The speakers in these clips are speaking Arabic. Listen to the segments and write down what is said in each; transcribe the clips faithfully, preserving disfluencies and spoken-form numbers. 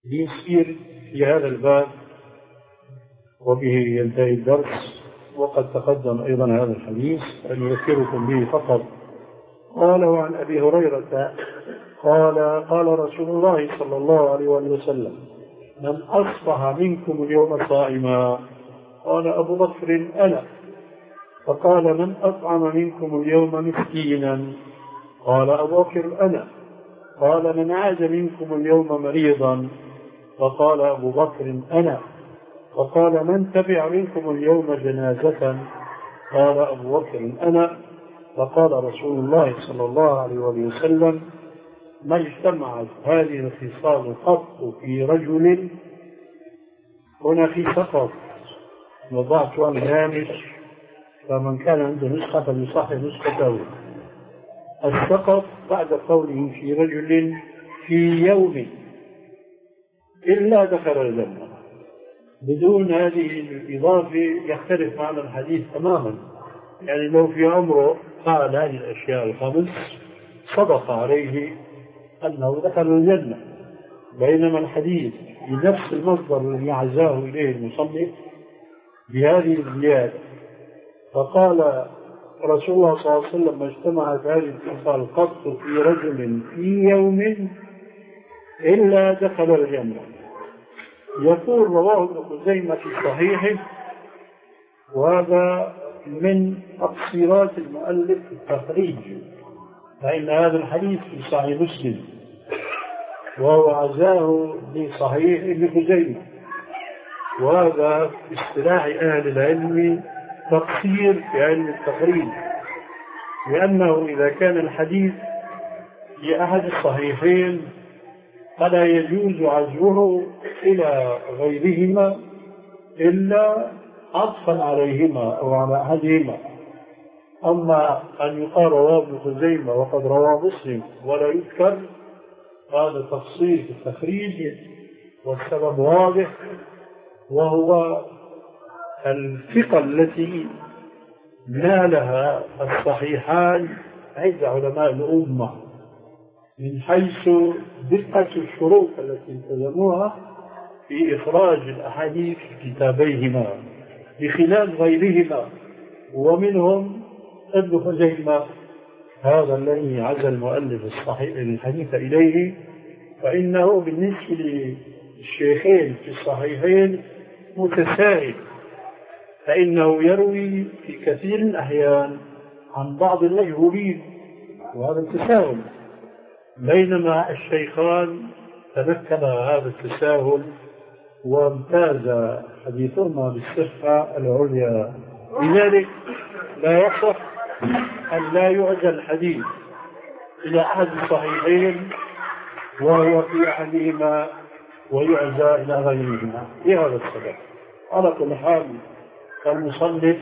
ليسير في هذا الباب وبه ينتهي الدرس، وقد تقدم أيضا هذا الحديث فنذكركم به فقط. قال: وعن أبي هريرة قال: قال رسول الله صلى الله عليه وسلم: من أصبح منكم اليوم صائما؟ قال أبو بكر: أنا. فقال: من أطعم منكم اليوم مسكينا؟ قال أبو بكر: أنا. قال: من عاد منكم اليوم مريضا؟ فقال أبو بكر: أنا. فقال: من تبع منكم اليوم جنازة؟ قال أبو بكر: أنا. فقال رسول الله صلى الله عليه وسلم: ما اجتمعت هذه الخصال قط في رجل. هنا في سقط وضعت عن هامش، فمن كان عنده نسخة فليصحح نسخته. السقط بعد قوله في رجل في يوم إلا دخل الجنة. بدون هذه الإضافة يختلف معنى الحديث تماما. يعني لو في عمره فعل هذه الأشياء الخمس صدق عليه أنه دخل الجنة، بينما الحديث بنفس المصدر الذي عزاه إليه المصنف بهذه الزيادة. فقال رسول الله صلى الله عليه وسلم: ما اجتمعت هذه الخصال قط في رجل في يوم إلا دخل الجنة. يقول رواه ابن خزيمة في صحيحه، وهذا من تقصيرات المؤلف في التخريج، فإن هذا الحديث في صحيح مسلم وهو عزاه لصحيح ابن خزيمة، وهذا اصطلاح أهل العلم تقصير في علم التخريج، لأنه إذا كان الحديث في أحد الصحيحين فلا يجوز عزوه إلى غيرهما إلا عطفا عليهما أو على أحدهما. أما أن يقال رواه ابن خزيمة وقد رواه مسلم ولا يذكر، هذا تفصيل في التخريج، والسبب واضح، وهو الثقة التي نالها الصحيحان عند علماء الأمة من حيث دقة الشروط التي التزموها في إخراج الأحاديث في كتابيهما بخلاف غيرهما، ومنهم ابن خزيمة هذا الذي عزى المؤلف الصحيح الحديث إليه، فإنه بالنسبة للشيخين في الصحيحين متساهل، فإنه يروي في كثير من الأحيان عن بعض المجهولين، وهذا التساهل، بينما الشيخان تمكن هذا التساهل وامتاز حديثهما بالصحة العليا. لذلك لا يصح أن لا يعزى الحديث إلى أحد الصحيحين وهو في أحدهما ويعزى إلى غيرهما لهذا السبب. على كل حال المصنف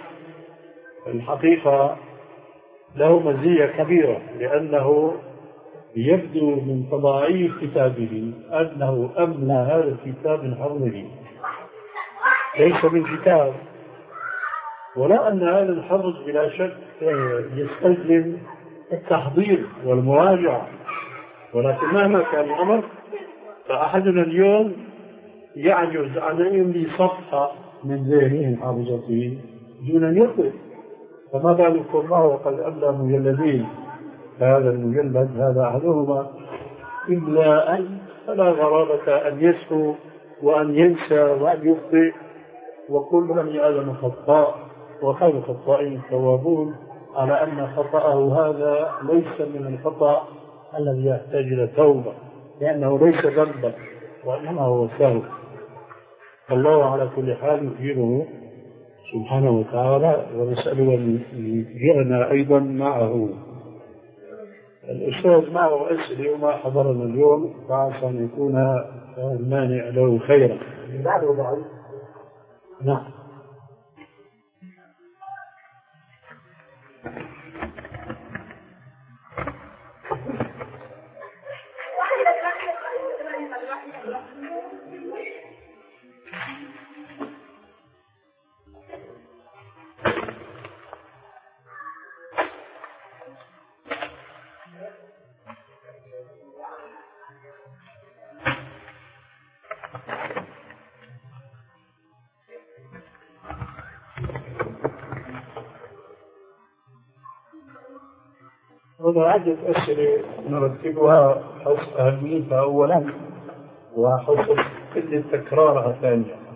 الحقيقة له مزية كبيرة، لأنه يبدو من تضاعيف كتابه أنه أمنى هذا الكتاب من حفظه، ليس من كتاب، ولا أن هذا الحفظ بلا شك يستلزم التحضير والمراجعة، ولكن مهما كان الأمر فأحدنا اليوم يعجز عن أن يملي صفحة من ذهنه حافظته دون أن يقرأ، فما بالكم معه قد أملى مجلدين، هذا المجلد هذا أحدهما، إلا أن فلا غرابة أن يسهو وأن ينسى وأن يخطئ، وكل بني آدم خطاء وخير الخطائين التوابون، على أن خطأه هذا ليس من الخطأ الذي يحتاج إلى توبة، لأنه ليس ذنبا وإنما هو سهو. الله على كل حال يجيره سبحانه وتعالى، ونسأله أن يجعلنا أيضا معه. الأستاذ معه أسئلة وما حضرنا اليوم، فعسى أن يكون المانع له خيرا. نعم. هنا عدة أسئلة نرتبها حسب أهميتها أولا وحسب كل تكرارها ثانيا.